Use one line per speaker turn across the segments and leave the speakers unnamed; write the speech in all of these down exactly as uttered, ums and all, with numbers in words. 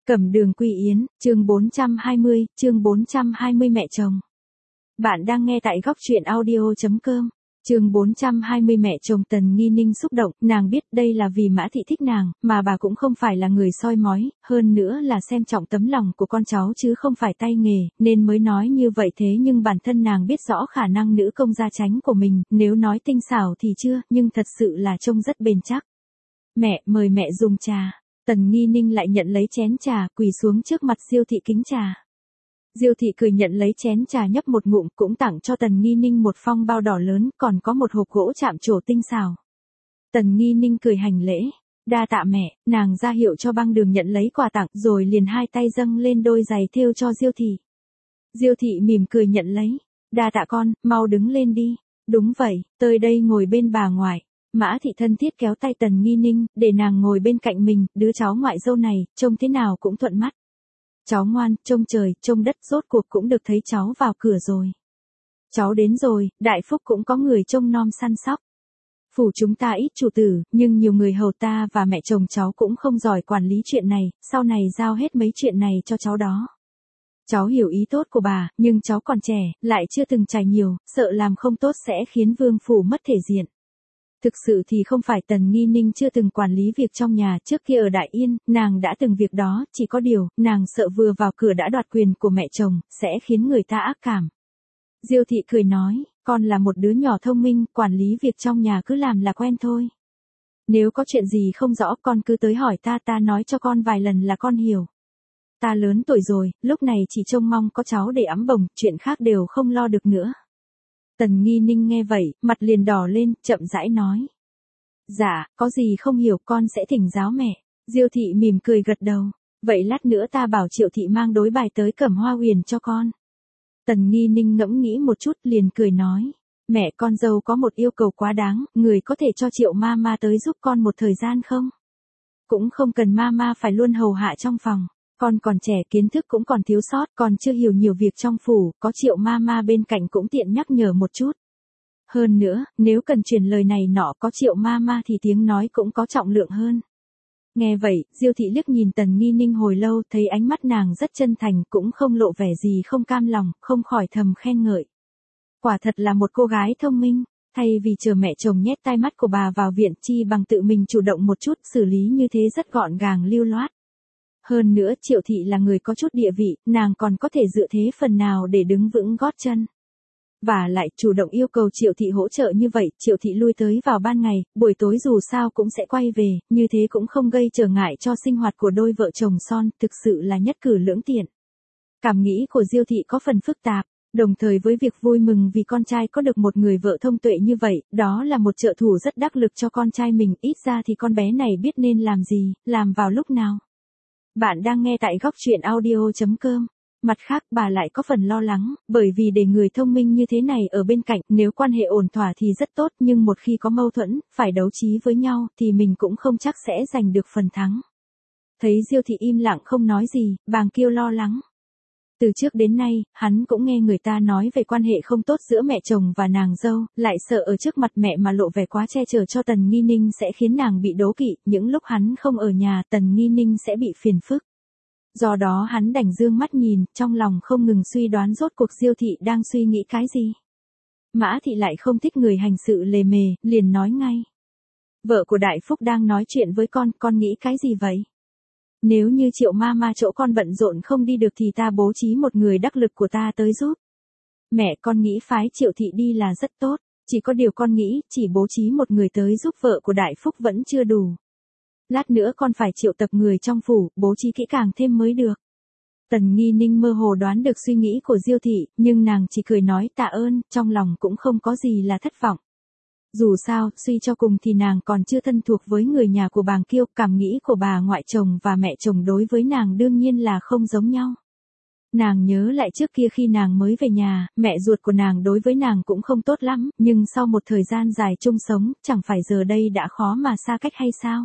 Cẩm Đường Quy Yến, chương bốn trăm hai mươi, chương bốn trăm hai mươi mẹ chồng. Bạn đang nghe tại góc truyện audio chấm com. Chương bốn trăm hai mươi mẹ chồng. Tần Nghi Ninh xúc động, nàng biết đây là vì Mã Thị thích nàng, mà bà cũng không phải là người soi mói, hơn nữa là xem trọng tấm lòng của con cháu chứ không phải tay nghề, nên mới nói như vậy. Thế nhưng bản thân nàng biết rõ khả năng nữ công gia chánh của mình, nếu nói tinh xảo thì chưa, nhưng thật sự là trông rất bền chắc. Mẹ, mời mẹ dùng trà. Tần Nghi Ninh lại nhận lấy chén trà, quỳ xuống trước mặt Diêu Thị kính trà. Diêu Thị cười nhận lấy chén trà nhấp một ngụm, cũng tặng cho Tần Nghi Ninh một phong bao đỏ lớn, còn có một hộp gỗ chạm trổ tinh xảo. Tần Nghi Ninh cười hành lễ, đa tạ mẹ, nàng ra hiệu cho Băng Đường nhận lấy quà tặng, rồi liền hai tay dâng lên đôi giày thêu cho Diêu Thị. Diêu Thị mỉm cười nhận lấy, đa tạ con, mau đứng lên đi. Đúng vậy, tới đây ngồi bên bà ngoại. Mã Thị thân thiết kéo tay Tần Nghi Ninh, để nàng ngồi bên cạnh mình, đứa cháu ngoại dâu này, trông thế nào cũng thuận mắt. Cháu ngoan, trông trời, trông đất, rốt cuộc cũng được thấy cháu vào cửa rồi. Cháu đến rồi, Đại Phúc cũng có người trông nom săn sóc. Phủ chúng ta ít chủ tử, nhưng nhiều người hầu ta và mẹ chồng cháu cũng không giỏi quản lý chuyện này, sau này giao hết mấy chuyện này cho cháu đó. Cháu hiểu ý tốt của bà, nhưng cháu còn trẻ, lại chưa từng trải nhiều, sợ làm không tốt sẽ khiến vương phủ mất thể diện. Thực sự thì không phải Tần Nghi Ninh chưa từng quản lý việc trong nhà, trước kia ở Đại Yên, nàng đã từng việc đó, chỉ có điều, nàng sợ vừa vào cửa đã đoạt quyền của mẹ chồng, sẽ khiến người ta ác cảm. Diêu Thị cười nói, con là một đứa nhỏ thông minh, quản lý việc trong nhà cứ làm là quen thôi. Nếu có chuyện gì không rõ con cứ tới hỏi ta, ta nói cho con vài lần là con hiểu. Ta lớn tuổi rồi, lúc này chỉ trông mong có cháu để ẵm bồng, chuyện khác đều không lo được nữa. Tần Nghi Ninh nghe vậy, mặt liền đỏ lên, chậm rãi nói. Dạ, có gì không hiểu con sẽ thỉnh giáo mẹ. Diêu Thị mỉm cười gật đầu. Vậy lát nữa ta bảo Triệu Thị mang đối bài tới Cẩm Hoa Huyền cho con. Tần Nghi Ninh ngẫm nghĩ một chút liền cười nói. Mẹ, con dâu có một yêu cầu quá đáng, người có thể cho Triệu ma ma tới giúp con một thời gian không? Cũng không cần ma ma phải luôn hầu hạ trong phòng. Con còn trẻ, kiến thức cũng còn thiếu sót, còn chưa hiểu nhiều việc trong phủ, có Triệu ma ma bên cạnh cũng tiện nhắc nhở một chút. Hơn nữa, nếu cần truyền lời này nọ có Triệu ma ma thì tiếng nói cũng có trọng lượng hơn. Nghe vậy, Diêu Thị liếc nhìn Tần Nghi Ninh hồi lâu, thấy ánh mắt nàng rất chân thành, cũng không lộ vẻ gì không cam lòng, không khỏi thầm khen ngợi. Quả thật là một cô gái thông minh, thay vì chờ mẹ chồng nhét tai mắt của bà vào viện, chi bằng tự mình chủ động một chút, xử lý như thế rất gọn gàng lưu loát. Hơn nữa, Triệu Thị là người có chút địa vị, nàng còn có thể dựa thế phần nào để đứng vững gót chân. Và lại, chủ động yêu cầu Triệu Thị hỗ trợ như vậy, Triệu Thị lui tới vào ban ngày, buổi tối dù sao cũng sẽ quay về, như thế cũng không gây trở ngại cho sinh hoạt của đôi vợ chồng son, thực sự là nhất cử lưỡng tiện. Cảm nghĩ của Diêu Thị có phần phức tạp, đồng thời với việc vui mừng vì con trai có được một người vợ thông tuệ như vậy, đó là một trợ thủ rất đắc lực cho con trai mình, ít ra thì con bé này biết nên làm gì, làm vào lúc nào. Bạn đang nghe tại góc truyện audio chấm com. Mặt khác, bà lại có phần lo lắng, bởi vì để người thông minh như thế này ở bên cạnh, nếu quan hệ ổn thỏa thì rất tốt, nhưng một khi có mâu thuẫn, phải đấu trí với nhau, thì mình cũng không chắc sẽ giành được phần thắng. Thấy Diêu Thị im lặng không nói gì, Bàng Kiêu lo lắng. Từ trước đến nay, hắn cũng nghe người ta nói về quan hệ không tốt giữa mẹ chồng và nàng dâu, lại sợ ở trước mặt mẹ mà lộ vẻ quá che chở cho Tần Nghi Ninh sẽ khiến nàng bị đố kỵ, những lúc hắn không ở nhà Tần Nghi Ninh sẽ bị phiền phức. Do đó hắn đành dương mắt nhìn, trong lòng không ngừng suy đoán rốt cuộc Diêu Thị đang suy nghĩ cái gì. Mã Thị lại không thích người hành sự lề mề, liền nói ngay. Vợ của Đại Phúc đang nói chuyện với con, con nghĩ cái gì vậy? Nếu như Triệu ma ma chỗ con bận rộn không đi được thì ta bố trí một người đắc lực của ta tới giúp. Mẹ, con nghĩ phái Triệu Thị đi là rất tốt, chỉ có điều con nghĩ chỉ bố trí một người tới giúp vợ của Đại Phúc vẫn chưa đủ. Lát nữa con phải triệu tập người trong phủ, bố trí kỹ càng thêm mới được. Tần Nghi Ninh mơ hồ đoán được suy nghĩ của Diêu Thị, nhưng nàng chỉ cười nói tạ ơn, trong lòng cũng không có gì là thất vọng. Dù sao, suy cho cùng thì nàng còn chưa thân thuộc với người nhà của Bàng Kiêu, cảm nghĩ của bà ngoại chồng và mẹ chồng đối với nàng đương nhiên là không giống nhau. Nàng nhớ lại trước kia khi nàng mới về nhà, mẹ ruột của nàng đối với nàng cũng không tốt lắm, nhưng sau một thời gian dài chung sống, chẳng phải giờ đây đã khó mà xa cách hay sao?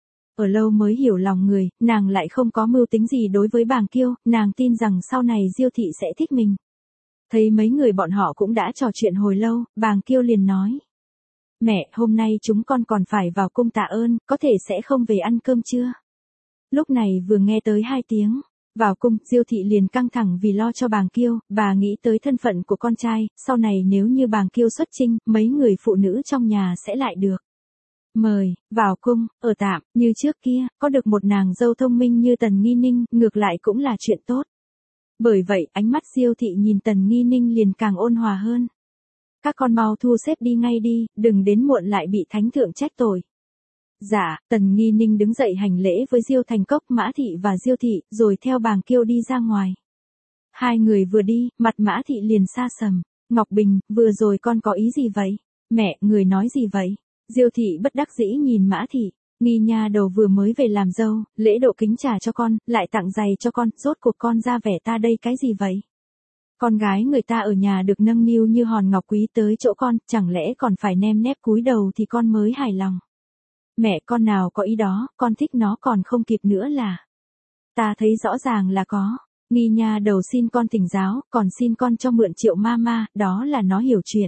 Ở lâu mới hiểu lòng người, nàng lại không có mưu tính gì đối với Bàng Kiêu, nàng tin rằng sau này Diêu Thị sẽ thích mình. Thấy mấy người bọn họ cũng đã trò chuyện hồi lâu, Bàng Kiêu liền nói. Mẹ, hôm nay chúng con còn phải vào cung tạ ơn, có thể sẽ không về ăn cơm trưa. Lúc này vừa nghe tới hai tiếng vào cung, Diêu thị liền căng thẳng vì lo cho Bàng Kiêu, bà nghĩ tới thân phận của con trai, sau này nếu như Bàng Kiêu xuất chinh, mấy người phụ nữ trong nhà sẽ lại được mời vào cung, ở tạm, như trước kia, có được một nàng dâu thông minh như Tần Nghi Ninh, ngược lại cũng là chuyện tốt. Bởi vậy, ánh mắt Diêu thị nhìn Tần Nghi Ninh liền càng ôn hòa hơn. Các con mau thu xếp đi ngay đi, đừng đến muộn lại bị thánh thượng trách tội. Dạ, Tần Nghi Ninh đứng dậy hành lễ với Diêu Thành Cốc, Mã Thị và Diêu Thị, rồi theo Bàng Kiêu đi ra ngoài. Hai người vừa đi, mặt Mã Thị liền xa sầm. Ngọc Bình, vừa rồi con có ý gì vậy? Mẹ, người nói gì vậy? Diêu Thị bất đắc dĩ nhìn Mã Thị. Nghi nha đầu vừa mới về làm dâu, lễ độ kính trà cho con, lại tặng giày cho con, rốt cuộc con ra vẻ ta đây cái gì vậy? Con gái người ta ở nhà được nâng niu như hòn ngọc quý tới chỗ con, chẳng lẽ còn phải nem nép cúi đầu thì con mới hài lòng? Mẹ, con nào có ý đó, con thích nó còn không kịp nữa là. Ta thấy rõ ràng là có. Nghi nha đầu xin con thỉnh giáo, còn xin con cho mượn Triệu Mama, đó là nó hiểu chuyện.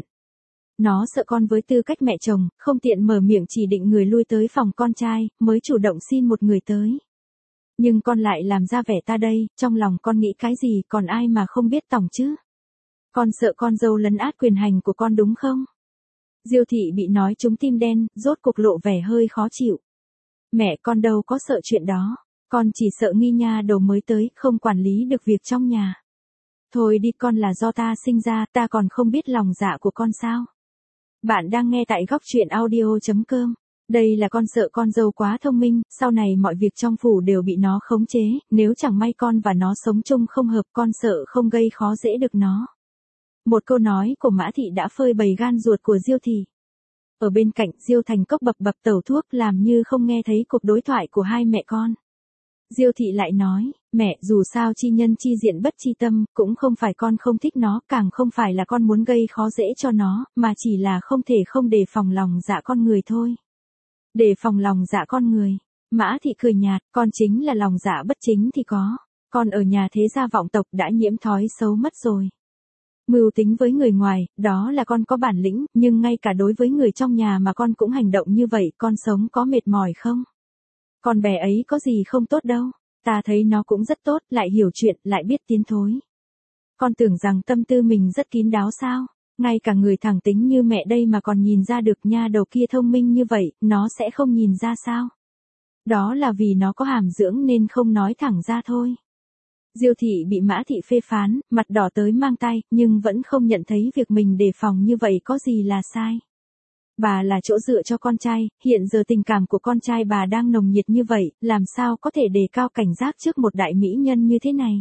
Nó sợ con với tư cách mẹ chồng, không tiện mở miệng chỉ định người lui tới phòng con trai, mới chủ động xin một người tới. Nhưng con lại làm ra vẻ ta đây, trong lòng con nghĩ cái gì, còn ai mà không biết tòng chứ? Con sợ con dâu lấn át quyền hành của con đúng không? Diêu Thị bị nói trúng tim đen, rốt cuộc lộ vẻ hơi khó chịu. Mẹ, con đâu có sợ chuyện đó, con chỉ sợ nghi nha đầu mới tới, không quản lý được việc trong nhà. Thôi đi, con là do ta sinh ra, ta còn không biết lòng dạ của con sao? Bạn đang nghe tại góc truyện audio chấm com. Đây là con sợ con dâu quá thông minh, sau này mọi việc trong phủ đều bị nó khống chế, nếu chẳng may con và nó sống chung không hợp, con sợ không gây khó dễ được nó. Một câu nói của Mã Thị đã phơi bày gan ruột của Diêu Thị. Ở bên cạnh, Diêu Thành Cốc bập bập tẩu thuốc làm như không nghe thấy cuộc đối thoại của hai mẹ con. Diêu Thị lại nói, mẹ, dù sao chi nhân chi diện bất chi tâm, cũng không phải con không thích nó, càng không phải là con muốn gây khó dễ cho nó, mà chỉ là không thể không đề phòng lòng dạ con người thôi. Đề phòng lòng dạ con người. Mã Thị cười nhạt, con chính là lòng dạ bất chính thì có. Con ở nhà thế gia vọng tộc đã nhiễm thói xấu mất rồi. Mưu tính với người ngoài, đó là con có bản lĩnh, nhưng ngay cả đối với người trong nhà mà con cũng hành động như vậy, con sống có mệt mỏi không? Con bé ấy có gì không tốt đâu, ta thấy nó cũng rất tốt, lại hiểu chuyện, lại biết tiến thối. Con tưởng rằng tâm tư mình rất kín đáo sao? Ngay cả người thẳng tính như mẹ đây mà còn nhìn ra được nha đầu kia thông minh như vậy, nó sẽ không nhìn ra sao? Đó là vì nó có hàm dưỡng nên không nói thẳng ra thôi. Diêu Thị bị Mã Thị phê phán, mặt đỏ tới mang tay, nhưng vẫn không nhận thấy việc mình đề phòng như vậy có gì là sai. Bà là chỗ dựa cho con trai, hiện giờ tình cảm của con trai bà đang nồng nhiệt như vậy, làm sao có thể đề cao cảnh giác trước một đại mỹ nhân như thế này.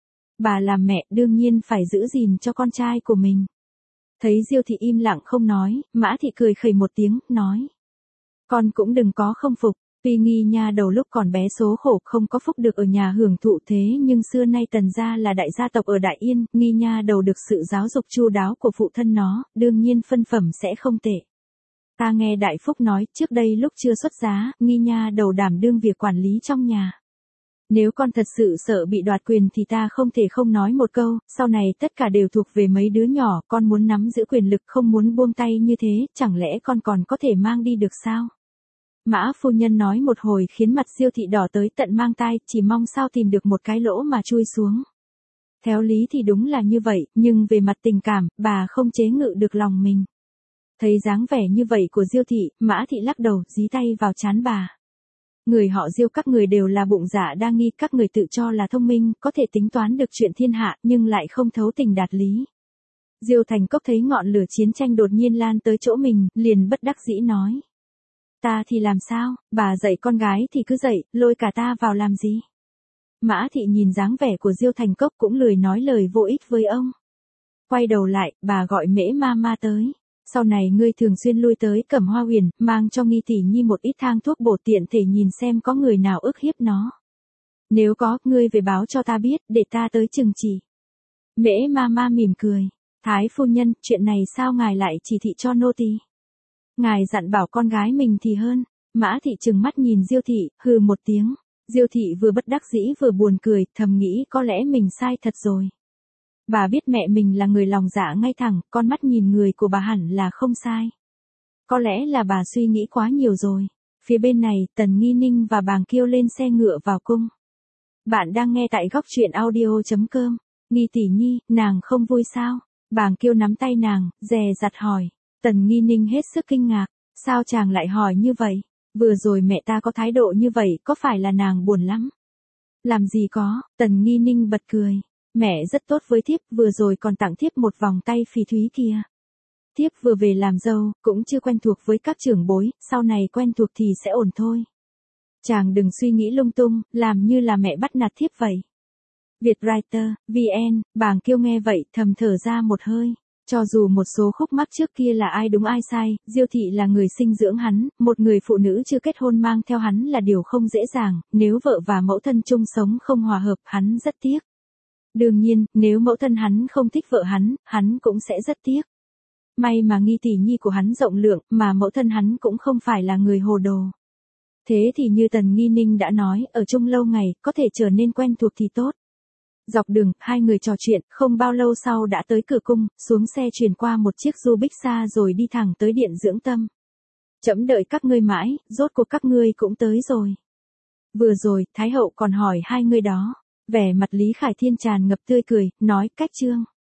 Bà làm mẹ đương nhiên phải giữ gìn cho con trai của mình. Thấy Diêu Thị im lặng không nói, Mã Thị cười khẩy một tiếng, nói. Con cũng đừng có không phục. Tuy nghi nha đầu lúc còn bé số khổ không có phúc được ở nhà hưởng thụ thế nhưng xưa nay Tần gia là đại gia tộc ở Đại Yên, nghi nha đầu được sự giáo dục chu đáo của phụ thân nó, đương nhiên phân phẩm sẽ không tệ. Ta nghe Đại Phúc nói, trước đây lúc chưa xuất giá, nghi nha đầu đảm đương việc quản lý trong nhà. Nếu con thật sự sợ bị đoạt quyền thì ta không thể không nói một câu, sau này tất cả đều thuộc về mấy đứa nhỏ, con muốn nắm giữ quyền lực không muốn buông tay như thế, chẳng lẽ con còn có thể mang đi được sao? Mã phu nhân nói một hồi khiến mặt Diêu Thị đỏ tới tận mang tai, chỉ mong sao tìm được một cái lỗ mà chui xuống. Theo lý thì đúng là như vậy, nhưng về mặt tình cảm, bà không chế ngự được lòng mình. Thấy dáng vẻ như vậy của Diêu Thị, Mã Thị lắc đầu, dí tay vào trán bà. Người họ Diêu các người đều là bụng dạ đa nghi, các người tự cho là thông minh, có thể tính toán được chuyện thiên hạ, nhưng lại không thấu tình đạt lý. Diêu Thành Cốc thấy ngọn lửa chiến tranh đột nhiên lan tới chỗ mình, liền bất đắc dĩ nói. Ta thì làm sao, bà dạy con gái thì cứ dạy, lôi cả ta vào làm gì? Mã Thị nhìn dáng vẻ của Diêu Thành Cốc cũng lười nói lời vô ích với ông. Quay đầu lại, bà gọi Mễ Mama tới. Sau này ngươi thường xuyên lui tới Cẩm Hoa Huyền, mang cho Nghi tỷ nhi một ít thang thuốc bổ tiện thể nhìn xem có người nào ức hiếp nó. Nếu có, ngươi về báo cho ta biết, để ta tới trừng trị. Mễ Mama mỉm cười. Thái phu nhân, chuyện này sao ngài lại chỉ thị cho nô tỳ? Ngài dặn bảo con gái mình thì hơn. Mã Thị trừng mắt nhìn Diêu Thị, hừ một tiếng. Diêu Thị vừa bất đắc dĩ vừa buồn cười, thầm nghĩ có lẽ mình sai thật rồi. Bà biết mẹ mình là người lòng dạ ngay thẳng, con mắt nhìn người của bà hẳn là không sai. Có lẽ là bà suy nghĩ quá nhiều rồi. Phía bên này, Tần Nghi Ninh và Bàng Kiêu lên xe ngựa vào cung. Bạn đang nghe tại góc truyện audio.com. Nghi tỷ nhi, nàng không vui sao? Bàng Kiêu nắm tay nàng, dè dặt hỏi. Tần Nghi Ninh hết sức kinh ngạc. Sao chàng lại hỏi như vậy? Vừa rồi mẹ ta có thái độ như vậy, có phải là nàng buồn lắm? Làm gì có, Tần Nghi Ninh bật cười. Mẹ rất tốt với thiếp, vừa rồi còn tặng thiếp một vòng tay phỉ thúy kia. Thiếp vừa về làm dâu, cũng chưa quen thuộc với các trưởng bối, sau này quen thuộc thì sẽ ổn thôi. Chàng đừng suy nghĩ lung tung, làm như là mẹ bắt nạt thiếp vậy. Vietwriter, vê en, Bàng Kiêu nghe vậy, thầm thở ra một hơi. Cho dù một số khúc mắc trước kia là ai đúng ai sai, Diêu thị là người sinh dưỡng hắn, một người phụ nữ chưa kết hôn mang theo hắn là điều không dễ dàng, nếu vợ và mẫu thân chung sống không hòa hợp, hắn rất tiếc. Đương nhiên, nếu mẫu thân hắn không thích vợ hắn, hắn cũng sẽ rất tiếc. May mà Nghi tỷ nhi của hắn rộng lượng, mà mẫu thân hắn cũng không phải là người hồ đồ. Thế thì như Tần Nghi Ninh đã nói, ở chung lâu ngày, có thể trở nên quen thuộc thì tốt. Dọc đường, hai người trò chuyện, không bao lâu sau đã tới cửa cung, xuống xe chuyển qua một chiếc du bích xa rồi đi thẳng tới điện dưỡng tâm. Trẫm đợi các ngươi mãi, rốt cuộc các ngươi cũng tới rồi. Vừa rồi, Thái hậu còn hỏi hai người đó. Vẻ mặt Lý Khải Thiên tràn ngập tươi cười, nói cách trương.